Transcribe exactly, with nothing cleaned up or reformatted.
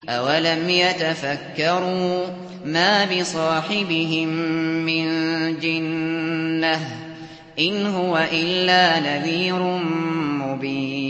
أَوَلَمْ يَتَفَكَّرُوا مَا بِصَاحِبِهِم مِّن جِنَّةٍ ۚ إِنْ هُوَ إِلَّا نَذِيرٌ مُّبِينٌ